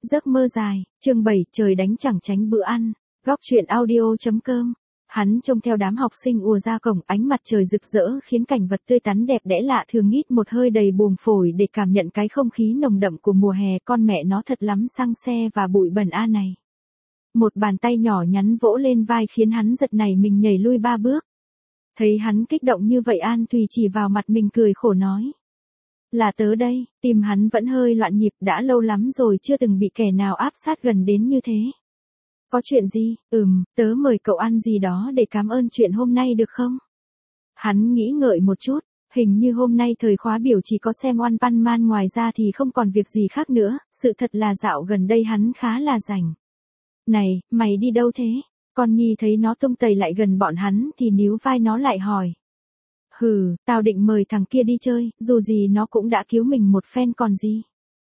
Giấc mơ dài, chương 7, trời đánh chẳng tránh bữa ăn. Góc truyện audio.com. Hắn trông theo đám học sinh ùa ra cổng, ánh mặt trời rực rỡ khiến cảnh vật tươi tắn đẹp đẽ lạ thường hít một hơi đầy buồm phổi để cảm nhận cái không khí nồng đậm của mùa hè. Con mẹ nó thật lắm xăng xe và bụi bẩn a này. Một bàn tay nhỏ nhắn vỗ lên vai khiến hắn giật nảy mình nhảy lui 3 bước. Thấy hắn kích động như vậy An Thùy chỉ vào mặt mình cười khổ nói. Là tớ đây, tim hắn vẫn hơi loạn nhịp, đã lâu lắm rồi chưa từng bị kẻ nào áp sát gần đến như thế. Có chuyện gì? Tớ mời cậu ăn gì đó để cảm ơn chuyện hôm nay được không? Hắn nghĩ ngợi một chút, hình như hôm nay thời khóa biểu chỉ có xem One Punch Man, ngoài ra thì không còn việc gì khác nữa, sự thật là dạo gần đây hắn khá là rảnh. Này, mày đi đâu thế? Con Nhi thấy nó tung tẩy lại gần bọn hắn thì níu vai nó lại hỏi. Tao định mời thằng kia đi chơi, dù gì nó cũng đã cứu mình một phen còn gì.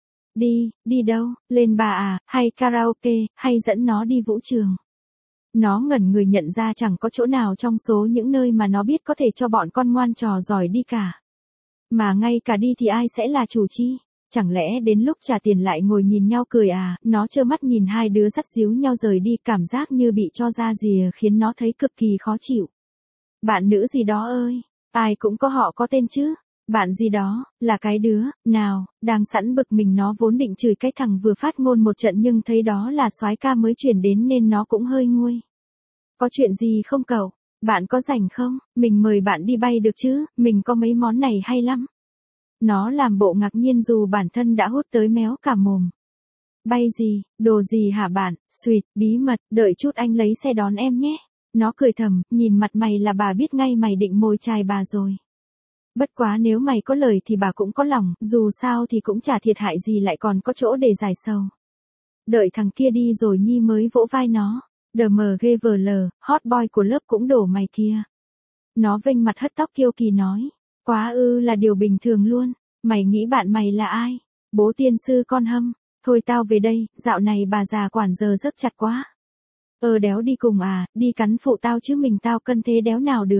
Đi đâu, lên bar à, hay karaoke, hay dẫn nó đi vũ trường. Nó ngẩn người nhận ra chẳng có chỗ nào trong số những nơi mà nó biết có thể cho bọn con ngoan trò giỏi đi cả. Mà ngay cả đi thì ai sẽ là chủ chi? Chẳng lẽ đến lúc trả tiền lại ngồi nhìn nhau cười à? Nó trơ mắt nhìn hai đứa dắt díu nhau rời đi, cảm giác như bị cho ra rìa khiến nó thấy cực kỳ khó chịu. Bạn nữ gì đó ơi, ai cũng có họ có tên chứ. Bạn gì đó, là cái đứa, nào, đang sẵn bực mình nó vốn định chửi cái thằng vừa phát ngôn một trận nhưng thấy đó là soái ca mới chuyển đến nên nó cũng hơi nguôi. Có chuyện gì không cậu? Bạn có rảnh không? Mình mời bạn đi bay được chứ, mình có mấy món này hay lắm. Nó làm bộ ngạc nhiên dù bản thân đã hút tới méo cả mồm. Bay gì, đồ gì hả bạn? Xuyệt, bí mật, đợi chút anh lấy xe đón em nhé. Nó cười thầm, nhìn mặt mày là bà biết ngay mày định mồi chài bà rồi. Bất quá nếu mày có lời thì bà cũng có lòng, dù sao thì cũng chả thiệt hại gì, lại còn có chỗ để giải sầu. Đợi thằng kia đi rồi Nhi mới vỗ vai nó. DMGVL, hot boy của lớp cũng đổ mày kia. Nó vênh mặt hất tóc kiêu kỳ nói. Quá là điều bình thường luôn. Mày nghĩ bạn mày là ai? Bố tiên sư con hâm. Thôi tao về đây, dạo này bà già quản giờ giấc chặt quá. Đéo đi cùng à, đi cắn phụ tao chứ mình tao cân thế đéo nào được.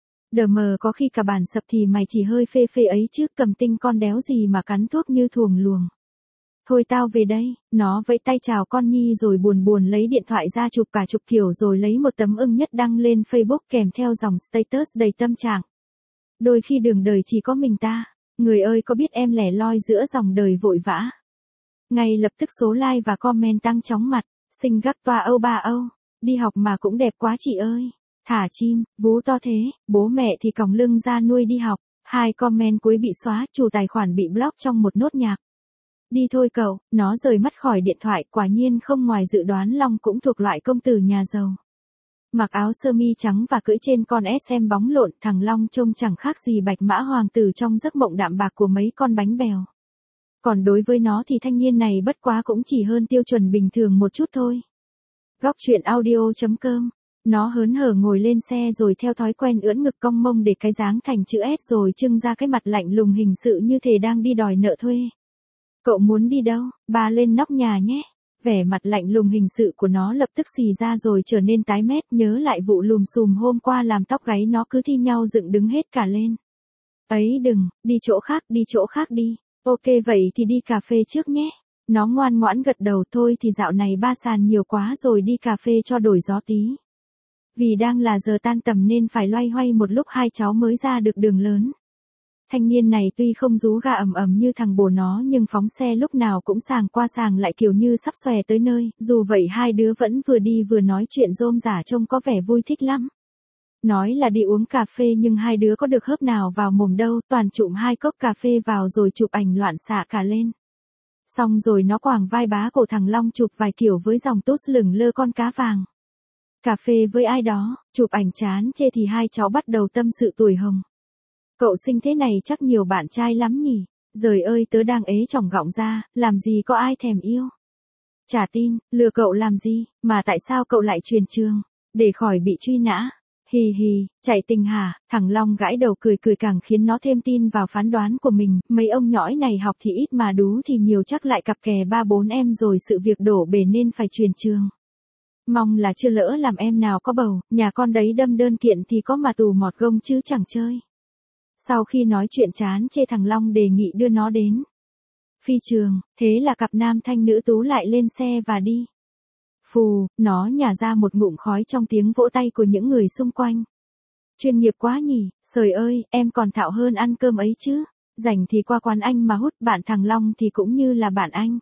Có khi cả bản sập thì mày chỉ hơi phê phê ấy chứ, cầm tinh con đéo gì mà cắn thuốc như thuồng luồng. Thôi tao về đây, nó vẫy tay chào con Nhi rồi buồn buồn lấy điện thoại ra chụp cả chục kiểu rồi lấy một tấm ưng nhất đăng lên Facebook kèm theo dòng status đầy tâm trạng. Đôi khi đường đời chỉ có mình ta, người ơi có biết em lẻ loi giữa dòng đời vội vã. Ngay lập tức số like và comment tăng chóng mặt, xinh gắc toa âu ba âu, đi học mà cũng đẹp quá chị ơi. Thả chim, vú to thế, bố mẹ thì còng lưng ra nuôi đi học. 2 comment cuối bị xóa, chủ tài khoản bị block trong một nốt nhạc. Đi thôi cậu, nó rời mắt khỏi điện thoại, quả nhiên không ngoài dự đoán Long cũng thuộc loại công tử nhà giàu. Mặc áo sơ mi trắng và cưỡi trên con SM bóng lộn, thằng Long trông chẳng khác gì bạch mã hoàng tử trong giấc mộng đạm bạc của mấy con bánh bèo. Còn đối với nó thì thanh niên này bất quá cũng chỉ hơn tiêu chuẩn bình thường một chút thôi. Góc truyện audio.com. Nó hớn hở ngồi lên xe rồi theo thói quen ưỡn ngực cong mông để cái dáng thành chữ S rồi trưng ra cái mặt lạnh lùng hình sự như thể đang đi đòi nợ thuê. Cậu muốn đi đâu? Bà lên nóc nhà nhé. Vẻ mặt lạnh lùng hình sự của nó lập tức xì ra rồi trở nên tái mét, nhớ lại vụ lùm xùm hôm qua làm tóc gáy nó cứ thi nhau dựng đứng hết cả lên. Ấy đừng, đi chỗ khác đi. Ok vậy thì đi cà phê trước nhé. Nó ngoan ngoãn gật đầu. Thôi thì dạo này ba sàn nhiều quá rồi, đi cà phê cho đổi gió tí. Vì đang là giờ tan tầm nên phải loay hoay một lúc hai cháu mới ra được đường lớn. Thanh niên này tuy không rú ga ầm ầm như thằng bồ nó nhưng phóng xe lúc nào cũng sàng qua sàng lại kiểu như sắp xòe tới nơi, dù vậy hai đứa vẫn vừa đi vừa nói chuyện rôm rả trông có vẻ vui thích lắm. Nói là đi uống cà phê nhưng hai đứa có được hớp nào vào mồm đâu, toàn trụm 2 cốc cà phê vào rồi chụp ảnh loạn xạ cả lên. Xong rồi nó quàng vai bá cổ thằng Long chụp vài kiểu với dòng tút lửng lơ con cá vàng. Cà phê với ai đó, chụp ảnh chán chê thì hai cháu bắt đầu tâm sự tuổi hồng. Cậu xinh thế này chắc nhiều bạn trai lắm nhỉ? Giời ơi tớ đang ế chỏng gọng ra, làm gì có ai thèm yêu. Chả tin, lừa cậu làm gì, mà tại sao cậu lại truyền trường? Để khỏi bị truy nã. Hì hì, chạy tình hả? Thằng Long gãi đầu cười càng khiến nó thêm tin vào phán đoán của mình. Mấy ông nhõi này học thì ít mà đú thì nhiều, chắc lại cặp kè 3-4 em rồi sự việc đổ bể nên phải truyền trường. Mong là chưa lỡ làm em nào có bầu, nhà con đấy đâm đơn kiện thì có mà tù mọt gông chứ chẳng chơi. Sau khi nói chuyện chán chê thằng Long đề nghị đưa nó đến Phi trường, thế là cặp nam thanh nữ tú lại lên xe và đi. Phù, nó nhả ra một ngụm khói trong tiếng vỗ tay của những người xung quanh. Chuyên nghiệp quá nhỉ, trời ơi, em còn thạo hơn ăn cơm ấy chứ. Rảnh thì qua quán anh mà hút, bạn thằng Long thì cũng như là bạn anh.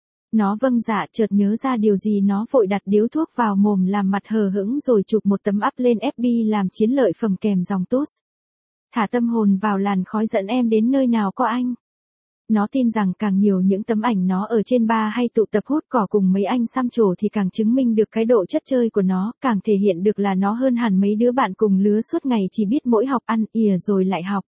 Nó vâng dạ, chợt nhớ ra điều gì nó vội đặt điếu thuốc vào mồm làm mặt hờ hững rồi chụp một tấm up lên FB làm chiến lợi phẩm kèm dòng toast. Thả tâm hồn vào làn khói dẫn em đến nơi nào có anh. Nó tin rằng càng nhiều những tấm ảnh nó ở trên bar hay tụ tập hút cỏ cùng mấy anh xăm trổ thì càng chứng minh được cái độ chất chơi của nó, càng thể hiện được là nó hơn hẳn mấy đứa bạn cùng lứa suốt ngày chỉ biết mỗi học ăn ỉa rồi lại học.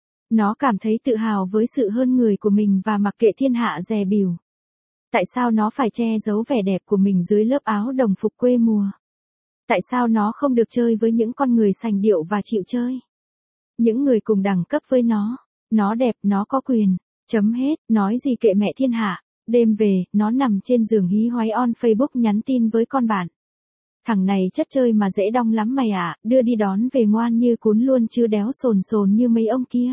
Nó cảm thấy tự hào với sự hơn người của mình và mặc kệ thiên hạ dè bỉu. Tại sao nó phải che giấu vẻ đẹp của mình dưới lớp áo đồng phục quê mùa? Tại sao nó không được chơi với những con người sành điệu và chịu chơi? Những người cùng đẳng cấp với nó đẹp, nó có quyền. Chấm hết, nói gì kệ mẹ thiên hạ. Đêm về, nó nằm trên giường hí hoáy on Facebook nhắn tin với con bạn. Thằng này chất chơi mà dễ đong lắm mày ạ, đưa đi đón về ngoan như cún luôn chứ đéo sồn sồn như mấy ông kia.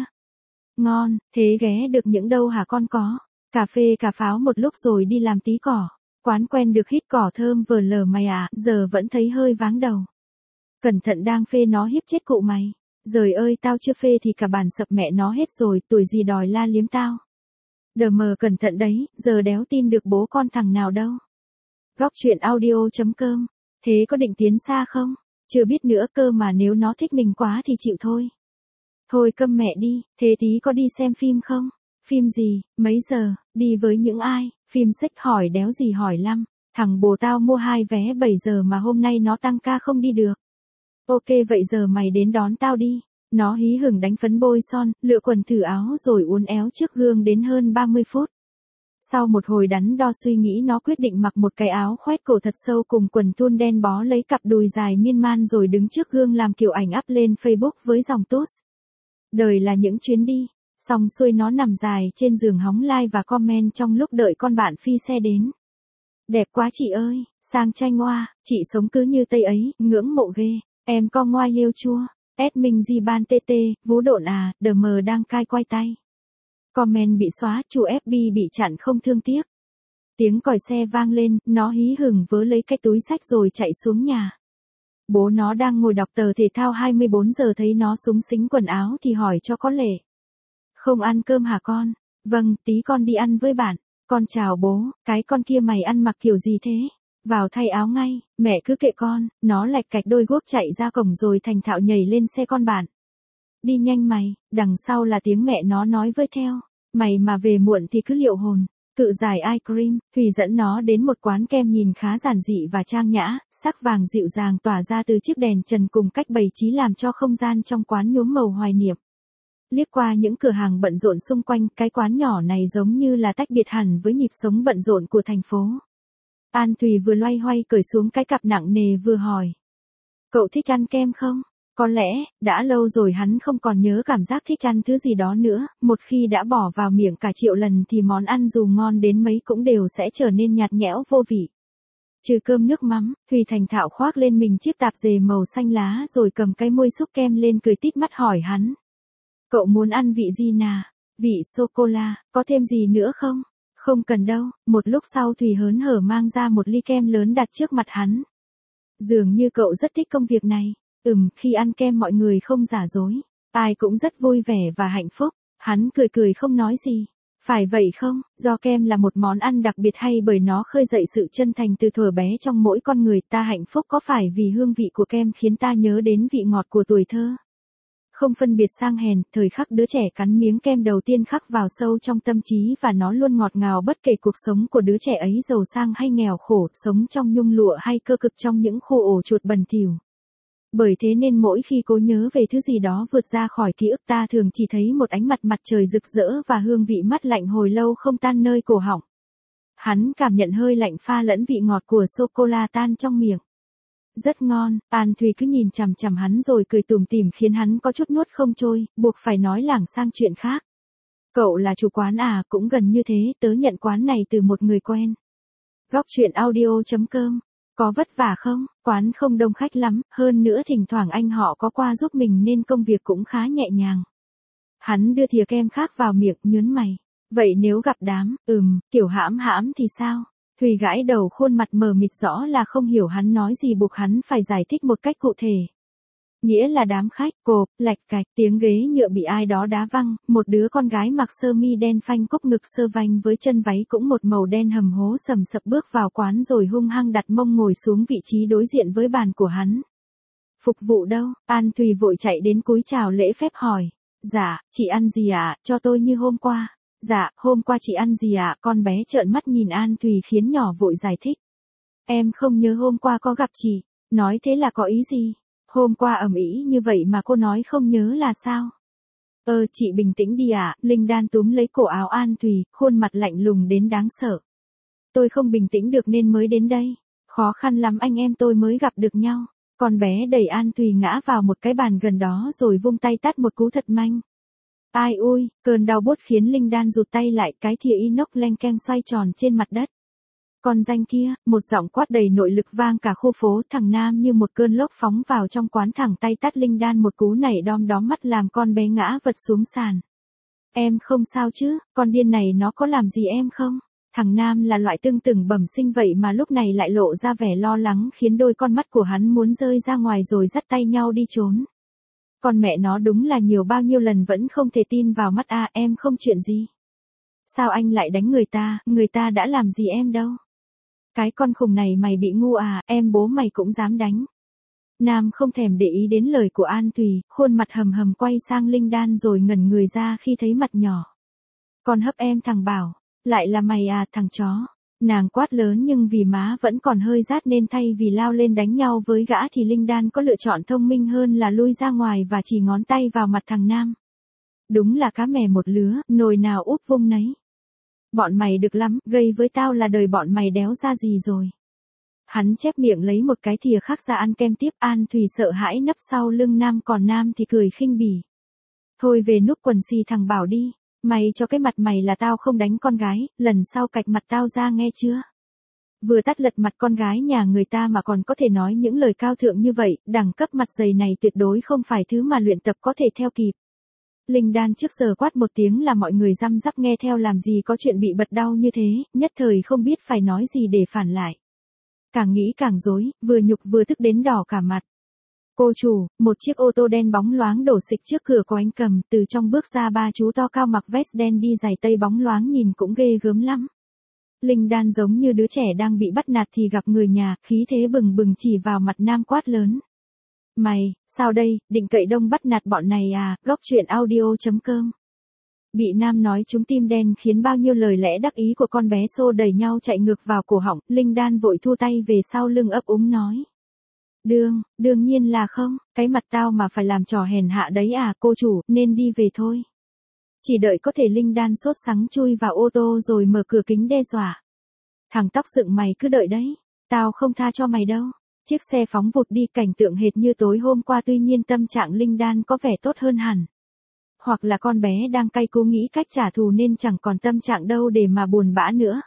Ngon, thế ghé được những đâu hả con có? Cà phê cà pháo một lúc rồi đi làm tí cỏ. Quán quen được hít cỏ thơm vờ lờ mày ạ, giờ vẫn thấy hơi váng đầu. Cẩn thận đang phê nó hiếp chết cụ mày. Giời ơi tao chưa phê thì cả bàn sập mẹ nó hết rồi, tuổi gì đòi la liếm tao. Đờ mờ cẩn thận đấy, giờ đéo tin được bố con thằng nào đâu. Góc chuyện audio.com. Thế có định tiến xa không? Chưa biết nữa cơ mà nếu nó thích mình quá thì chịu thôi. Thôi câm mẹ đi, thế tí có đi xem phim không? Phim gì, mấy giờ, đi với những ai? Phim sách hỏi đéo gì hỏi lắm. Thằng bồ tao mua 2 vé 7 giờ mà hôm nay nó tăng ca không đi được. Ok vậy giờ mày đến đón tao đi. Nó hí hửng đánh phấn bôi son, lựa quần thử áo rồi uốn éo trước gương đến hơn 30 phút. Sau một hồi đắn đo suy nghĩ nó quyết định mặc một cái áo khoét cổ thật sâu cùng quần thun đen bó lấy cặp đùi dài miên man rồi đứng trước gương làm kiểu ảnh up lên Facebook với dòng toast. Đời là những chuyến đi. Xong xuôi nó nằm dài trên giường hóng like và comment trong lúc đợi con bạn phi xe đến. Đẹp quá chị ơi, sang chanh ngoa, chị sống cứ như Tây ấy, ngưỡng mộ ghê. Em con ngoa yêu chua. Minh Di Ban TT, vú độn à, đờ mờ đang cai quay tay. Comment bị xóa, chủ FB bị chặn không thương tiếc. Tiếng còi xe vang lên, nó hí hửng vớ lấy cái túi xách rồi chạy xuống nhà. Bố nó đang ngồi đọc tờ thể thao 24 giờ thấy nó súng xính quần áo thì hỏi cho có lệ. Không ăn cơm hả con? Vâng, tí con đi ăn với bạn. Con chào bố, cái con kia mày ăn mặc kiểu gì thế? Vào thay áo ngay, mẹ cứ kệ con, nó lạch cạch đôi guốc chạy ra cổng rồi thành thạo nhảy lên xe con bạn. Đi nhanh mày, đằng sau là tiếng mẹ nó nói với theo, mày mà về muộn thì cứ liệu hồn. Cự giải eye cream, Thùy dẫn nó đến một quán kem nhìn khá giản dị và trang nhã, sắc vàng dịu dàng tỏa ra từ chiếc đèn trần cùng cách bày trí làm cho không gian trong quán nhuốm màu hoài niệm. Liếc qua những cửa hàng bận rộn xung quanh, cái quán nhỏ này giống như là tách biệt hẳn với nhịp sống bận rộn của thành phố. An Thùy vừa loay hoay cởi xuống cái cặp nặng nề vừa hỏi. Cậu thích ăn kem không? Có lẽ, đã lâu rồi hắn không còn nhớ cảm giác thích ăn thứ gì đó nữa, một khi đã bỏ vào miệng cả triệu lần thì món ăn dù ngon đến mấy cũng đều sẽ trở nên nhạt nhẽo vô vị. Trừ cơm nước mắm, Thùy thành thạo khoác lên mình chiếc tạp dề màu xanh lá rồi cầm cái muôi xúc kem lên cười tít mắt hỏi hắn. Cậu muốn ăn vị gì nà? Vị sô-cô-la, có thêm gì nữa không? Không cần đâu, một lúc sau Thùy hớn hở mang ra một ly kem lớn đặt trước mặt hắn. Dường như cậu rất thích công việc này. Khi ăn kem mọi người không giả dối. Ai cũng rất vui vẻ và hạnh phúc. Hắn cười cười không nói gì. Phải vậy không? Do kem là một món ăn đặc biệt hay bởi nó khơi dậy sự chân thành từ thuở bé trong mỗi con người ta hạnh phúc có phải vì hương vị của kem khiến ta nhớ đến vị ngọt của tuổi thơ? Không phân biệt sang hèn, thời khắc đứa trẻ cắn miếng kem đầu tiên khắc vào sâu trong tâm trí và nó luôn ngọt ngào bất kể cuộc sống của đứa trẻ ấy giàu sang hay nghèo khổ, sống trong nhung lụa hay cơ cực trong những khu ổ chuột bẩn thỉu. Bởi thế nên mỗi khi cố nhớ về thứ gì đó vượt ra khỏi ký ức ta thường chỉ thấy một ánh mặt trời rực rỡ và hương vị mát lạnh hồi lâu không tan nơi cổ họng. Hắn cảm nhận hơi lạnh pha lẫn vị ngọt của sô-cô-la tan trong miệng. Rất ngon, An Thùy cứ nhìn chằm chằm hắn rồi cười tủm tỉm khiến hắn có chút nuốt không trôi, buộc phải nói lảng sang chuyện khác. Cậu là chủ quán à, cũng gần như thế, tớ nhận quán này từ một người quen. Góc chuyện audio.com. Có vất vả không? Quán không đông khách lắm, hơn nữa thỉnh thoảng anh họ có qua giúp mình nên công việc cũng khá nhẹ nhàng. Hắn đưa thìa kem khác vào miệng, nhớn mày. Vậy nếu gặp đám, kiểu hãm hãm thì sao? Thùy gãi đầu khuôn mặt mờ mịt rõ là không hiểu hắn nói gì buộc hắn phải giải thích một cách cụ thể. Nghĩa là đám khách, cộp, lạch cạch, tiếng ghế nhựa bị ai đó đá văng, một đứa con gái mặc sơ mi đen phanh cúc ngực sơ vanh với chân váy cũng một màu đen hầm hố sầm sập bước vào quán rồi hung hăng đặt mông ngồi xuống vị trí đối diện với bàn của hắn. Phục vụ đâu? An Thùy vội chạy đến cúi chào lễ phép hỏi. Dạ, chị ăn gì ạ? Cho tôi như hôm qua. Dạ, hôm qua chị ăn gì ạ? Con bé trợn mắt nhìn An Thùy khiến nhỏ vội giải thích. Em không nhớ hôm qua có gặp chị. Nói thế là có ý gì? Hôm qua ầm ĩ như vậy mà cô nói không nhớ là sao? Chị bình tĩnh đi ạ. Linh Đan túm lấy cổ áo An Thùy, khuôn mặt lạnh lùng đến đáng sợ. Tôi không bình tĩnh được nên mới đến đây. Khó khăn lắm anh em tôi mới gặp được nhau. Con bé đẩy An Thùy ngã vào một cái bàn gần đó rồi vung tay tát một cú thật mạnh. Ai ui, cơn đau buốt khiến Linh Đan rụt tay lại, cái thìa inox leng keng xoay tròn trên mặt đất. Con danh kia, một giọng quát đầy nội lực vang cả khu phố, thằng Nam như một cơn lốc phóng vào trong quán thẳng tay tát Linh Đan một cú nảy đom đóm mắt làm con bé ngã vật xuống sàn. Em không sao chứ, con điên này nó có làm gì em không? Thằng Nam là loại tương từng bẩm sinh vậy mà lúc này lại lộ ra vẻ lo lắng khiến đôi con mắt của hắn muốn rơi ra ngoài rồi dắt tay nhau đi trốn. Con mẹ nó đúng là nhiều bao nhiêu lần vẫn không thể tin vào mắt em không chuyện gì. Sao anh lại đánh người ta đã làm gì em đâu. Cái con khùng này mày bị ngu em bố mày cũng dám đánh. Nam không thèm để ý đến lời của An Thùy, khuôn mặt hầm hầm quay sang Linh Đan rồi ngẩn người ra khi thấy mặt nhỏ. Con hấp em thằng Bảo, lại là mày thằng chó. Nàng quát lớn nhưng vì má vẫn còn hơi rát nên thay vì lao lên đánh nhau với gã thì Linh Đan có lựa chọn thông minh hơn là lui ra ngoài và chỉ ngón tay vào mặt thằng Nam. Đúng là cá mè một lứa, nồi nào úp vung nấy. Bọn mày được lắm, gây với tao là đời bọn mày đéo ra gì rồi. Hắn chép miệng lấy một cái thìa khác ra ăn kem tiếp. An Thùy sợ hãi nấp sau lưng Nam, còn Nam thì cười khinh bỉ. Thôi về núp quần xì thằng Bảo đi. Mày cho cái mặt mày là tao không đánh con gái, lần sau cạch mặt tao ra nghe chưa? Vừa tát lật mặt con gái nhà người ta mà còn có thể nói những lời cao thượng như vậy, đẳng cấp mặt dày này tuyệt đối không phải thứ mà luyện tập có thể theo kịp. Linh Đan trước giờ quát một tiếng là mọi người răm rắp nghe theo, làm gì có chuyện bị bật đau như thế, nhất thời không biết phải nói gì để phản lại. Càng nghĩ càng rối, vừa nhục vừa tức đến đỏ cả mặt. Cô chủ, một chiếc ô tô đen bóng loáng đổ xịch trước cửa của anh Cầm, từ trong bước ra ba chú to cao mặc vest đen đi giày tây bóng loáng nhìn cũng ghê gớm lắm. Linh Đan giống như đứa trẻ đang bị bắt nạt thì gặp người nhà, khí thế bừng bừng chỉ vào mặt Nam quát lớn. Mày, sao đây, định cậy đông bắt nạt bọn này Góc truyện audio.com. Bị Nam nói trúng tim đen khiến bao nhiêu lời lẽ đắc ý của con bé xô đẩy nhau chạy ngược vào cổ họng, Linh Đan vội thu tay về sau lưng ấp úng nói. Đương nhiên là không, cái mặt tao mà phải làm trò hèn hạ đấy cô chủ, nên đi về thôi. Chỉ đợi có thể Linh Đan sốt sắng chui vào ô tô rồi mở cửa kính đe dọa. Thằng tóc dựng mày cứ đợi đấy, tao không tha cho mày đâu. Chiếc xe phóng vụt đi, cảnh tượng hệt như tối hôm qua, tuy nhiên tâm trạng Linh Đan có vẻ tốt hơn hẳn. Hoặc là con bé đang cay cú nghĩ cách trả thù nên chẳng còn tâm trạng đâu để mà buồn bã nữa.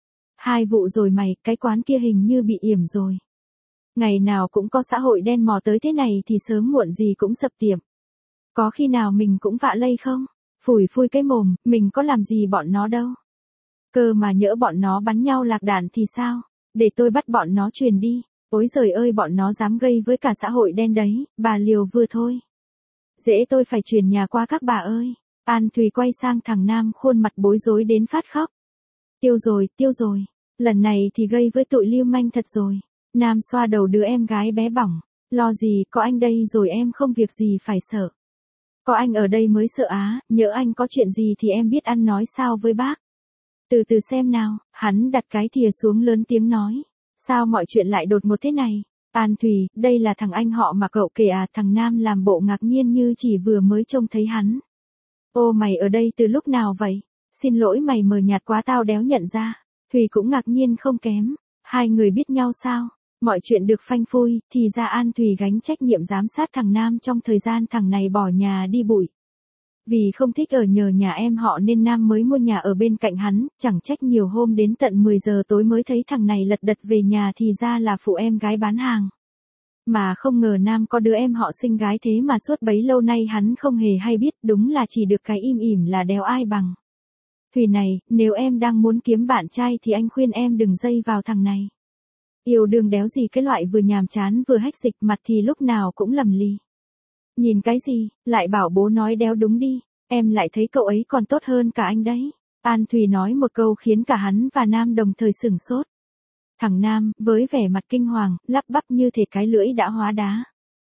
2 vụ rồi mày, cái quán kia hình như bị yểm rồi. Ngày nào cũng có xã hội đen mò tới thế này thì sớm muộn gì cũng sập tiệm. Có khi nào mình cũng vạ lây không? Phủi phui cái mồm, mình có làm gì bọn nó đâu. Cơ mà nhỡ bọn nó bắn nhau lạc đạn thì sao? Để tôi bắt bọn nó truyền đi. Ôi giời ơi, bọn nó dám gây với cả xã hội đen đấy, bà liều vừa thôi. Dễ, tôi phải chuyển nhà qua các bà ơi. An Thùy quay sang thằng Nam, khuôn mặt bối rối đến phát khóc. Tiêu rồi, lần này thì gây với tụi lưu manh thật rồi. Nam xoa đầu đứa em gái bé bỏng. Lo gì, có anh đây rồi em không việc gì phải sợ. Có anh ở đây mới sợ nhỡ anh có chuyện gì thì em biết ăn nói sao với bác. Từ từ xem nào, hắn đặt cái thìa xuống lớn tiếng nói. Sao mọi chuyện lại đột ngột thế này? An Thùy, đây là thằng anh họ mà cậu kể thằng Nam làm bộ ngạc nhiên như chỉ vừa mới trông thấy hắn. Ô, mày ở đây từ lúc nào vậy? Xin lỗi mày, mờ nhạt quá tao đéo nhận ra. Thùy cũng ngạc nhiên không kém. Hai người biết nhau sao? Mọi chuyện được phanh phui, thì ra An Thùy gánh trách nhiệm giám sát thằng Nam trong thời gian thằng này bỏ nhà đi bụi. Vì không thích ở nhờ nhà em họ nên Nam mới mua nhà ở bên cạnh hắn, chẳng trách nhiều hôm đến tận 10 giờ tối mới thấy thằng này lật đật về nhà thì ra là phụ em gái bán hàng. Mà không ngờ Nam có đứa em họ xinh gái thế mà suốt bấy lâu nay hắn không hề hay biết, đúng là chỉ được cái im ỉm là đéo ai bằng. Thùy này, nếu em đang muốn kiếm bạn trai thì anh khuyên em đừng dây vào thằng này. Yêu đương đéo gì cái loại vừa nhàm chán vừa hách dịch mặt thì lúc nào cũng lầm lì. Nhìn cái gì, lại bảo bố nói đéo đúng đi, em lại thấy cậu ấy còn tốt hơn cả anh đấy. An Thùy nói một câu khiến cả hắn và Nam đồng thời sửng sốt. Thằng Nam, với vẻ mặt kinh hoàng, lắp bắp như thể cái lưỡi đã hóa đá.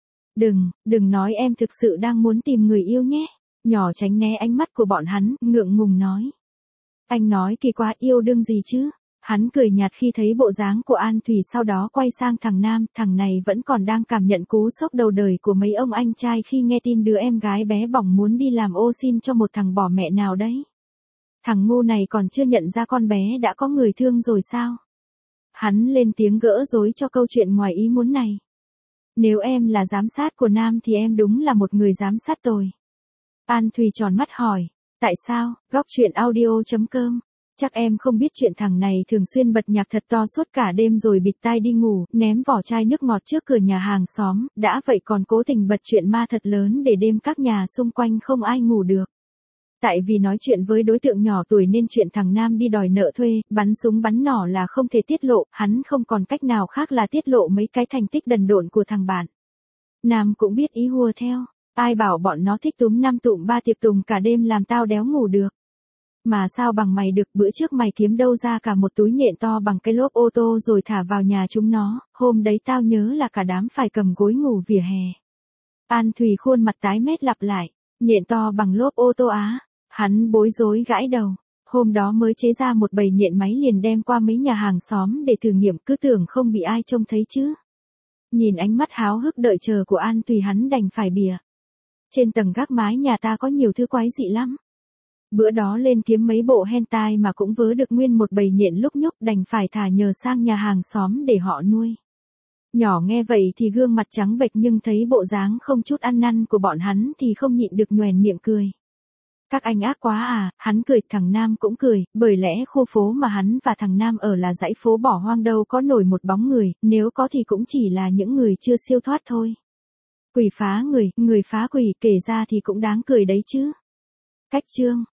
Đừng nói em thực sự đang muốn tìm người yêu nhé. Nhỏ tránh né ánh mắt của bọn hắn, ngượng ngùng nói. Anh nói kỳ quá, yêu đương gì chứ? Hắn cười nhạt khi thấy bộ dáng của An Thùy, sau đó quay sang thằng Nam, thằng này vẫn còn đang cảm nhận cú sốc đầu đời của mấy ông anh trai khi nghe tin đứa em gái bé bỏng muốn đi làm ô xin cho một thằng bỏ mẹ nào đấy. Thằng ngu này còn chưa nhận ra con bé đã có người thương rồi sao? Hắn lên tiếng gỡ rối cho câu chuyện ngoài ý muốn này. Nếu em là giám sát của Nam thì em đúng là một người giám sát tồi. An Thùy tròn mắt hỏi, tại sao? Góc truyện audio.com. Chắc em không biết chuyện thằng này thường xuyên bật nhạc thật to suốt cả đêm rồi bịt tai đi ngủ, ném vỏ chai nước ngọt trước cửa nhà hàng xóm, đã vậy còn cố tình bật chuyện ma thật lớn để đêm các nhà xung quanh không ai ngủ được. Tại vì nói chuyện với đối tượng nhỏ tuổi nên chuyện thằng Nam đi đòi nợ thuê, bắn súng bắn nỏ là không thể tiết lộ, hắn không còn cách nào khác là tiết lộ mấy cái thành tích đần độn của thằng bạn. Nam cũng biết ý hùa theo, ai bảo bọn nó thích túm năm tụm ba tiệc tùng cả đêm làm tao đéo ngủ được. Mà sao bằng mày được, bữa trước mày kiếm đâu ra cả một túi nhện to bằng cái lốp ô tô rồi thả vào nhà chúng nó, hôm đấy tao nhớ là cả đám phải cầm gối ngủ vỉa hè. An Thùy khuôn mặt tái mét lặp lại, nhện to bằng lốp ô tô á. Hắn bối rối gãi đầu, hôm đó mới chế ra một bầy nhện máy liền đem qua mấy nhà hàng xóm để thử nghiệm, cứ tưởng không bị ai trông thấy chứ. Nhìn ánh mắt háo hức đợi chờ của An Thùy hắn đành phải bìa. Trên tầng gác mái nhà ta có nhiều thứ quái dị lắm. Bữa đó lên kiếm mấy bộ hentai mà cũng vớ được nguyên một bầy nhện lúc nhúc, đành phải thả nhờ sang nhà hàng xóm để họ nuôi. Nhỏ nghe vậy thì gương mặt trắng bệch nhưng thấy bộ dáng không chút ăn năn của bọn hắn thì không nhịn được nhoẻn miệng cười. Các anh ác quá à, hắn cười, thằng Nam cũng cười, bởi lẽ khu phố mà hắn và thằng Nam ở là dãy phố bỏ hoang đâu có nổi một bóng người, nếu có thì cũng chỉ là những người chưa siêu thoát thôi. Quỷ phá người phá quỷ, kể ra thì cũng đáng cười đấy chứ. Cách chương